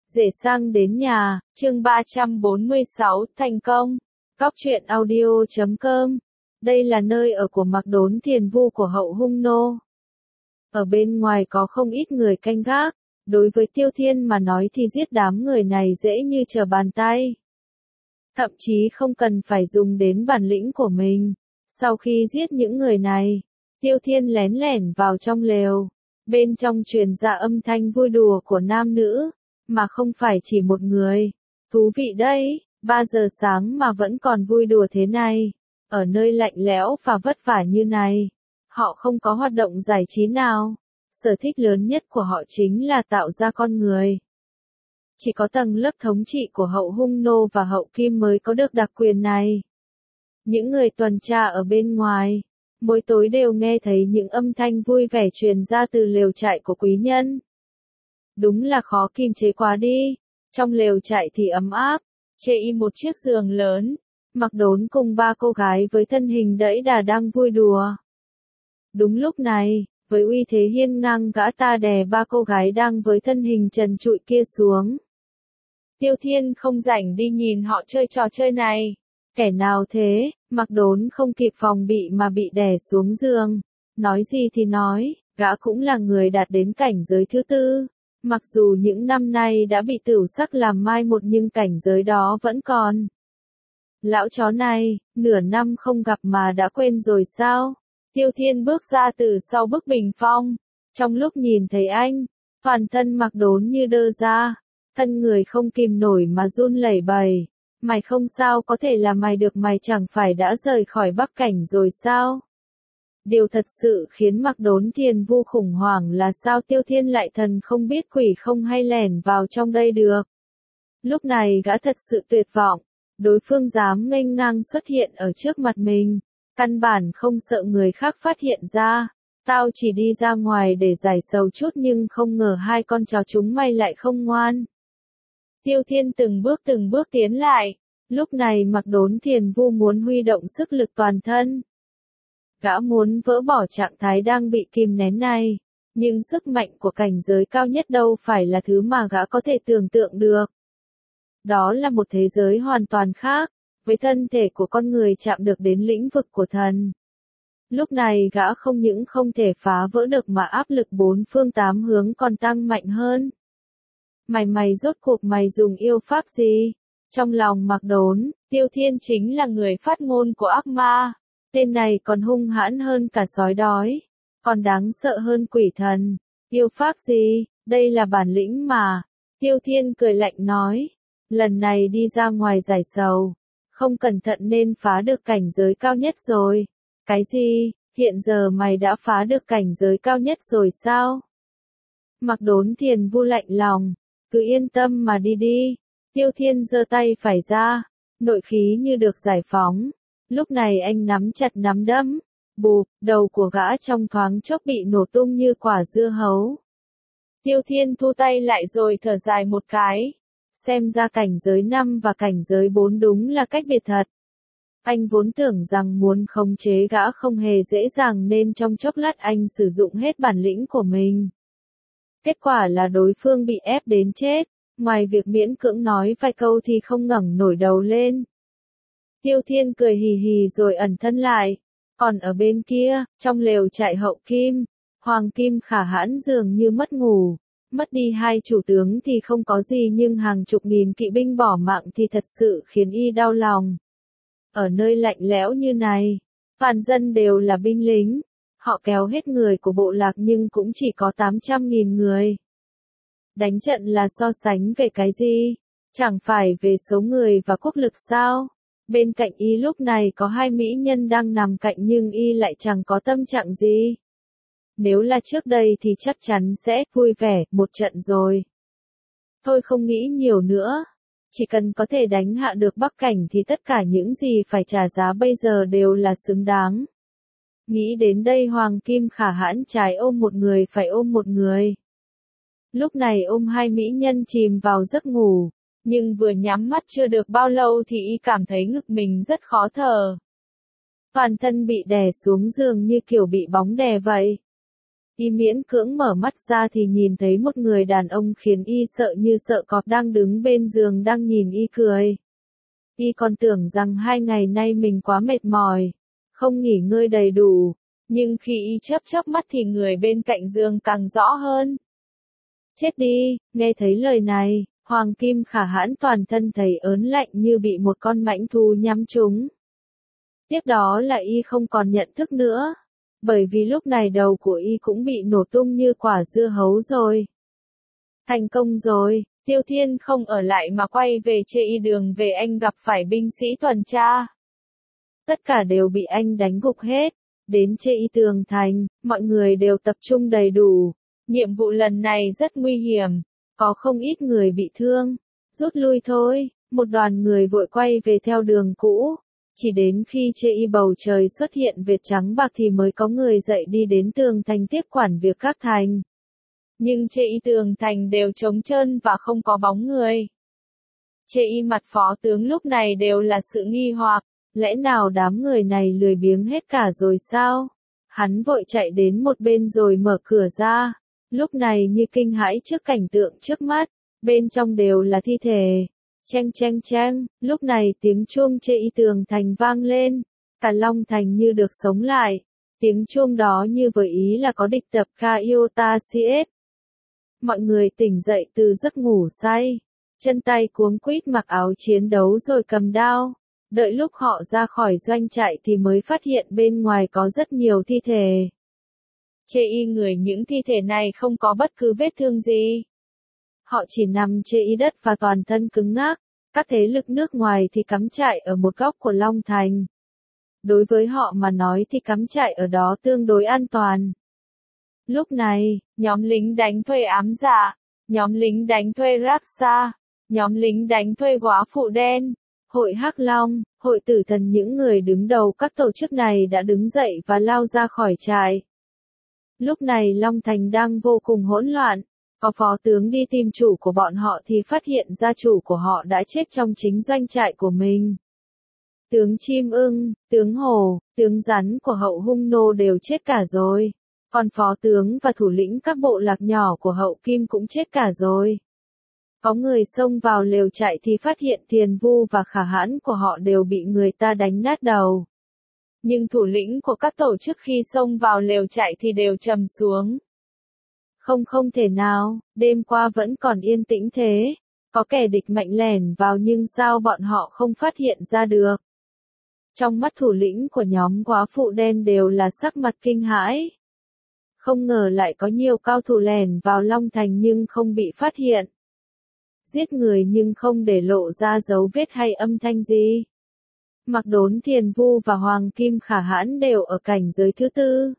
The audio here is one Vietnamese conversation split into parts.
Rể sang đến nhà, chương 346, thành công. Góc truyện audio.com. Đây là nơi ở của Mạc Đốn Thiền Vu của Hậu Hung Nô. Ở bên ngoài có không ít người canh gác, đối với Tiêu Thiên mà nói thì giết đám người này dễ như trở bàn tay. Thậm chí không cần phải dùng đến bản lĩnh của mình. Sau khi giết những người này, Tiêu Thiên lén lẻn vào trong lều. Bên trong truyền ra âm thanh vui đùa của nam nữ, mà không phải chỉ một người. Thú vị đấy, 3 giờ sáng mà vẫn còn vui đùa thế này. Ở nơi lạnh lẽo và vất vả như này, họ không có hoạt động giải trí nào. Sở thích lớn nhất của họ chính là tạo ra con người. Chỉ có tầng lớp thống trị của Hậu Hung Nô và Hậu Kim mới có được đặc quyền này. Những người tuần tra ở bên ngoài, mỗi tối đều nghe thấy những âm thanh vui vẻ truyền ra từ lều trại của quý nhân. Đúng là khó kiềm chế quá đi. Trong lều trại thì ấm áp, chê y một chiếc giường lớn. Mạc Đốn cùng 3 cô gái với thân hình đẫy đà đang vui đùa. Đúng lúc này, với uy thế hiên ngang gã ta đè 3 cô gái đang với thân hình trần trụi kia xuống. Tiêu Thiên không rảnh đi nhìn họ chơi trò chơi này. Kẻ nào thế? Mạc Đốn không kịp phòng bị mà bị đè xuống giường. Nói gì thì nói, gã cũng là người đạt đến cảnh giới thứ 4. Mặc dù những năm nay đã bị tửu sắc làm mai một nhưng cảnh giới đó vẫn còn. Lão chó này, nửa năm không gặp mà đã quên rồi sao? Tiêu Thiên bước ra từ sau bức bình phong. Trong lúc nhìn thấy anh, toàn thân Mạc Đốn như đơ ra. Thân người không kìm nổi mà run lẩy bẩy. Mày không sao có thể là mày được, mày chẳng phải đã rời khỏi Bắc Cảnh rồi sao? Điều thật sự khiến Mạc Đốn Thiền Vu khủng hoảng là sao Tiêu Thiên lại thần không biết quỷ không hay lẻn vào trong đây được. Lúc này gã thật sự tuyệt vọng, đối phương dám nghênh ngang xuất hiện ở trước mặt mình, căn bản không sợ người khác phát hiện ra. Tao chỉ đi ra ngoài để giải sầu chút nhưng không ngờ 2 con chó chúng mày lại không ngoan. Tiêu Thiên từng bước tiến lại, lúc này Mạc Đốn Thiền Vu muốn huy động sức lực toàn thân. Gã muốn vỡ bỏ trạng thái đang bị kìm nén này, nhưng sức mạnh của cảnh giới cao nhất đâu phải là thứ mà gã có thể tưởng tượng được. Đó là một thế giới hoàn toàn khác, với thân thể của con người chạm được đến lĩnh vực của thần. Lúc này gã không những không thể phá vỡ được mà áp lực 4 phương 8 hướng còn tăng mạnh hơn. Mày rốt cuộc mày dùng yêu pháp gì? Trong lòng Mạc Đốn, Tiêu Thiên chính là người phát ngôn của ác ma. Tên này còn hung hãn hơn cả sói đói, còn đáng sợ hơn quỷ thần. Yêu pháp gì? Đây là bản lĩnh mà. Tiêu Thiên cười lạnh nói. Lần này đi ra ngoài giải sầu, không cẩn thận nên phá được cảnh giới cao nhất rồi. Cái gì? Hiện giờ mày đã phá được cảnh giới cao nhất rồi sao? Mạc Đốn Thiền Vu lạnh lòng. Cứ yên tâm mà đi đi. Tiêu Thiên giơ tay phải ra, nội khí như được giải phóng. Lúc này anh nắm chặt nắm đấm, bụp, đầu của gã trong thoáng chốc bị nổ tung như quả dưa hấu. Tiêu Thiên thu tay lại rồi thở dài một cái. Xem ra cảnh giới 5 và cảnh giới 4 đúng là cách biệt thật. Anh vốn tưởng rằng muốn khống chế gã không hề dễ dàng nên trong chốc lát anh sử dụng hết bản lĩnh của mình. Kết quả là đối phương bị ép đến chết, ngoài việc miễn cưỡng nói vài câu thì không ngẩng nổi đầu lên. Tiêu Thiên cười hì hì rồi ẩn thân lại. Còn ở bên kia, trong lều trại Hậu Kim, Hoàng Kim Khả Hãn dường như mất ngủ. Mất đi 2 chủ tướng thì không có gì nhưng hàng chục nghìn kỵ binh bỏ mạng thì thật sự khiến y đau lòng. Ở nơi lạnh lẽo như này, toàn dân đều là binh lính. Họ kéo hết người của bộ lạc nhưng cũng chỉ có 800.000 người. Đánh trận là so sánh về cái gì? Chẳng phải về số người và quốc lực sao? Bên cạnh y lúc này có 2 mỹ nhân đang nằm cạnh nhưng y lại chẳng có tâm trạng gì. Nếu là trước đây thì chắc chắn sẽ vui vẻ một trận rồi. Thôi không nghĩ nhiều nữa. Chỉ cần có thể đánh hạ được Bắc Cảnh thì tất cả những gì phải trả giá bây giờ đều là xứng đáng. Nghĩ đến đây Hoàng Kim Khả Hãn trái ôm một người phải ôm một người. Lúc này ôm 2 mỹ nhân chìm vào giấc ngủ. Nhưng vừa nhắm mắt chưa được bao lâu thì y cảm thấy ngực mình rất khó thở. Toàn thân bị đè xuống giường như kiểu bị bóng đè vậy. Y miễn cưỡng mở mắt ra thì nhìn thấy một người đàn ông khiến y sợ như sợ cọp đang đứng bên giường đang nhìn y cười. Y còn tưởng rằng 2 ngày nay mình quá mệt mỏi, không nghỉ ngơi đầy đủ, nhưng khi y chớp chớp mắt thì người bên cạnh giường càng rõ hơn. Chết đi, nghe thấy lời này, Hoàng Kim Khả Hãn toàn thân thấy ớn lạnh như bị một con mãnh thú nhắm trúng. Tiếp đó là y không còn nhận thức nữa, bởi vì lúc này đầu của y cũng bị nổ tung như quả dưa hấu rồi. Thành công rồi, Tiêu Thiên không ở lại mà quay về chê y đường về anh gặp phải binh sĩ tuần tra. Tất cả đều bị anh đánh gục hết, đến chê y tường thành, mọi người đều tập trung đầy đủ. Nhiệm vụ lần này rất nguy hiểm, có không ít người bị thương. Rút lui thôi, một đoàn người vội quay về theo đường cũ. Chỉ đến khi chê y bầu trời xuất hiện vệt trắng bạc thì mới có người dậy đi đến tường thành tiếp quản việc các thành. Nhưng chê y tường thành đều trống trơn và không có bóng người. Chê y mặt phó tướng lúc này đều là sự nghi hoặc, lẽ nào đám người này lười biếng hết cả rồi sao? Hắn vội chạy đến một bên rồi mở cửa ra. Lúc này như kinh hãi trước cảnh tượng trước mắt, bên trong đều là thi thể. Cheng cheng cheng, lúc này tiếng chuông chê y tường thành vang lên, cả Long Thành như được sống lại. Tiếng chuông đó như với ý là có địch tập Kaiota CS. Mọi người tỉnh dậy từ giấc ngủ say, chân tay cuống quýt mặc áo chiến đấu rồi cầm đao. Đợi lúc họ ra khỏi doanh trại thì mới phát hiện bên ngoài có rất nhiều thi thể. Chê y người những thi thể này không có bất cứ vết thương gì. Họ chỉ nằm chê y đất và toàn thân cứng ngắc. Các thế lực nước ngoài thì cắm trại ở một góc của Long Thành. Đối với họ mà nói thì cắm trại ở đó tương đối an toàn. Lúc này, nhóm lính đánh thuê ám dạ, nhóm lính đánh thuê Raksa, nhóm lính đánh thuê góa phụ đen, hội Hắc Long, hội tử thần, những người đứng đầu các tổ chức này đã đứng dậy và lao ra khỏi trại. Lúc này Long Thành đang vô cùng hỗn loạn. Có phó tướng đi tìm chủ của bọn họ thì phát hiện gia chủ của họ đã chết trong chính doanh trại của mình. Tướng Chim Ưng, tướng Hổ, tướng Rắn của Hậu Hung Nô đều chết cả rồi. Còn phó tướng và thủ lĩnh các bộ lạc nhỏ của Hậu Kim cũng chết cả rồi. Có người xông vào lều trại thì phát hiện Thiền Vu và Khả Hãn của họ đều bị người ta đánh nát đầu. Nhưng thủ lĩnh của các tổ chức khi xông vào lều trại thì đều trầm xuống. Không thể nào, đêm qua vẫn còn yên tĩnh thế. Có kẻ địch mạnh lẻn vào nhưng sao bọn họ không phát hiện ra được. Trong mắt thủ lĩnh của nhóm góa phụ đen đều là sắc mặt kinh hãi. Không ngờ lại có nhiều cao thủ lẻn vào Long Thành nhưng không bị phát hiện. Giết người nhưng không để lộ ra dấu vết hay âm thanh gì. Mặc Đốn, Thiền Vu và Hoàng Kim Khả Hãn đều ở cảnh giới thứ tư.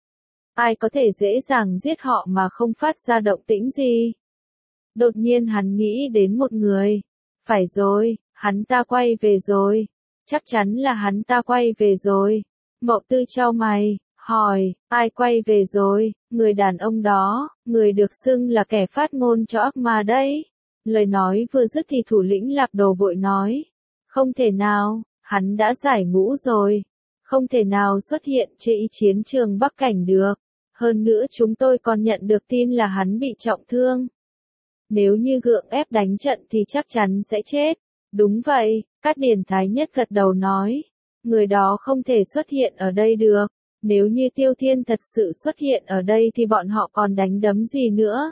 Ai có thể dễ dàng giết họ mà không phát ra động tĩnh gì? Đột nhiên hắn nghĩ đến một người. Phải rồi, hắn ta quay về rồi. Chắc chắn là hắn ta quay về rồi. Mậu Tư chau mày, hỏi, ai quay về rồi? Người đàn ông đó, người được xưng là kẻ phát ngôn cho ác ma đấy. Lời nói vừa dứt thì thủ lĩnh Lạp Đồ vội nói. Không thể nào, hắn đã giải ngũ rồi. Không thể nào xuất hiện trên chiến trường Bắc Cảnh được. Hơn nữa chúng tôi còn nhận được tin là hắn bị trọng thương. Nếu như gượng ép đánh trận thì chắc chắn sẽ chết. Đúng vậy, Cát Điển Thái Nhất gật đầu nói. Người đó không thể xuất hiện ở đây được. Nếu như Tiêu Thiên thật sự xuất hiện ở đây thì bọn họ còn đánh đấm gì nữa.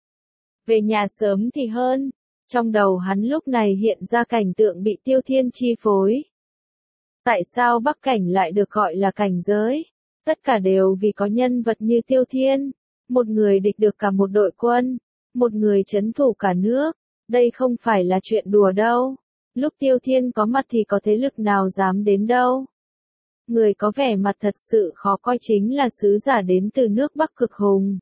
Về nhà sớm thì hơn. Trong đầu hắn lúc này hiện ra cảnh tượng bị Tiêu Thiên chi phối. Tại sao Bắc Cảnh lại được gọi là cảnh giới? Tất cả đều vì có nhân vật như Tiêu Thiên. Một người địch được cả một đội quân. Một người trấn thủ cả nước. Đây không phải là chuyện đùa đâu. Lúc Tiêu Thiên có mặt thì có thế lực nào dám đến đâu. Người có vẻ mặt thật sự khó coi chính là sứ giả đến từ nước Bắc Cực Hùng.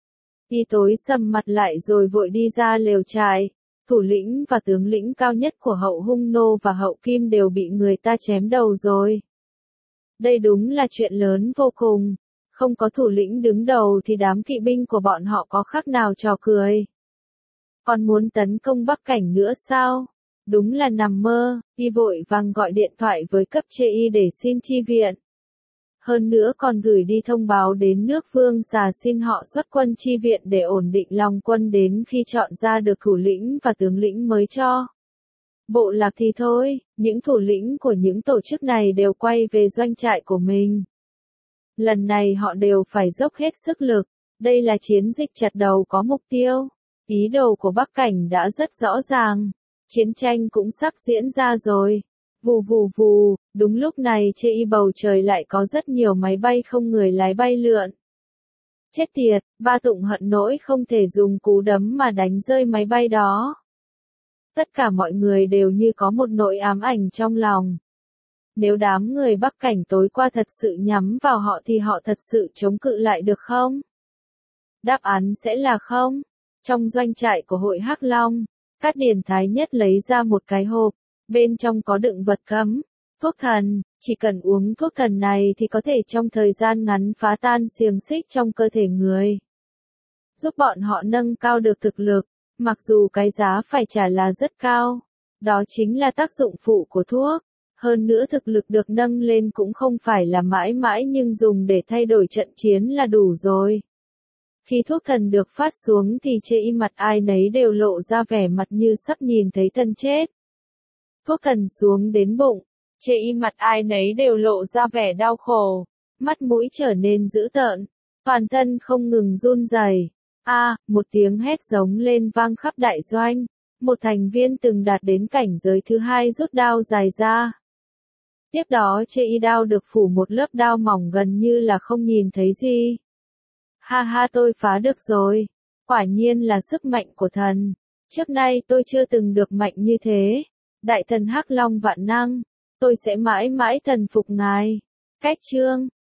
Y tối sầm mặt lại rồi vội đi ra lều trại. Thủ lĩnh và tướng lĩnh cao nhất của Hậu Hung Nô và Hậu Kim đều bị người ta chém đầu rồi. Đây đúng là chuyện lớn vô cùng. Không có thủ lĩnh đứng đầu thì đám kỵ binh của bọn họ có khác nào trò cười. Còn muốn tấn công Bắc Cảnh nữa sao? Đúng là nằm mơ. Y vội vàng gọi điện thoại với cấp trên y để xin chi viện. hơn nữa còn gửi đi thông báo đến nước Vương Xà xin họ xuất quân chi viện để ổn định lòng quân đến khi chọn ra được thủ lĩnh và tướng lĩnh mới cho bộ lạc thì thôi, những thủ lĩnh của những tổ chức này đều quay về doanh trại của mình. Lần này họ đều phải dốc hết sức lực, đây là chiến dịch chặt đầu có mục tiêu. Ý đồ của Bắc Cảnh đã rất rõ ràng, chiến tranh cũng sắp diễn ra rồi. Vù vù vù, đúng lúc này trên bầu trời lại có rất nhiều máy bay không người lái bay lượn. Chết tiệt, Ba Tụng hận nỗi không thể dùng cú đấm mà đánh rơi máy bay đó. Tất cả mọi người đều như có một nỗi ám ảnh trong lòng. Nếu đám người Bắc Cảnh tối qua thật sự nhắm vào họ thì họ thật sự chống cự lại được không? Đáp án sẽ là không. Trong doanh trại của hội Hắc Long, Cát Điển Thái Nhất lấy ra một cái hộp, bên trong có đựng vật cấm, thuốc thần, chỉ cần uống thuốc thần này thì có thể trong thời gian ngắn phá tan xiềng xích trong cơ thể người. Giúp bọn họ nâng cao được thực lực, mặc dù cái giá phải trả là rất cao. Đó chính là tác dụng phụ của thuốc. Hơn nữa thực lực được nâng lên cũng không phải là mãi mãi nhưng dùng để thay đổi trận chiến là đủ rồi. Khi thuốc thần được phát xuống thì trên mặt ai nấy đều lộ ra vẻ mặt như sắp nhìn thấy thân chết. Thuốc thần xuống đến bụng, trên mặt ai nấy đều lộ ra vẻ đau khổ, mắt mũi trở nên dữ tợn, toàn thân không ngừng run rẩy. Một tiếng hét giống lên vang khắp đại doanh, một thành viên từng đạt đến cảnh giới thứ 2 rút đao dài ra. Tiếp đó trên đao được phủ một lớp đao mỏng gần như là không nhìn thấy gì. Ha ha, tôi phá được rồi. Quả nhiên là sức mạnh của thần. Trước nay tôi chưa từng được mạnh như thế. Đại thần Hắc Long vạn năng. Tôi sẽ mãi mãi thần phục ngài. Cách chương